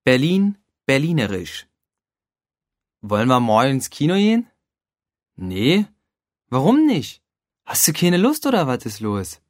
Berlin, Berlinerisch. Wollen wir morgen ins Kino gehen? Nee, warum nicht? Hast du keine Lust oder was ist los?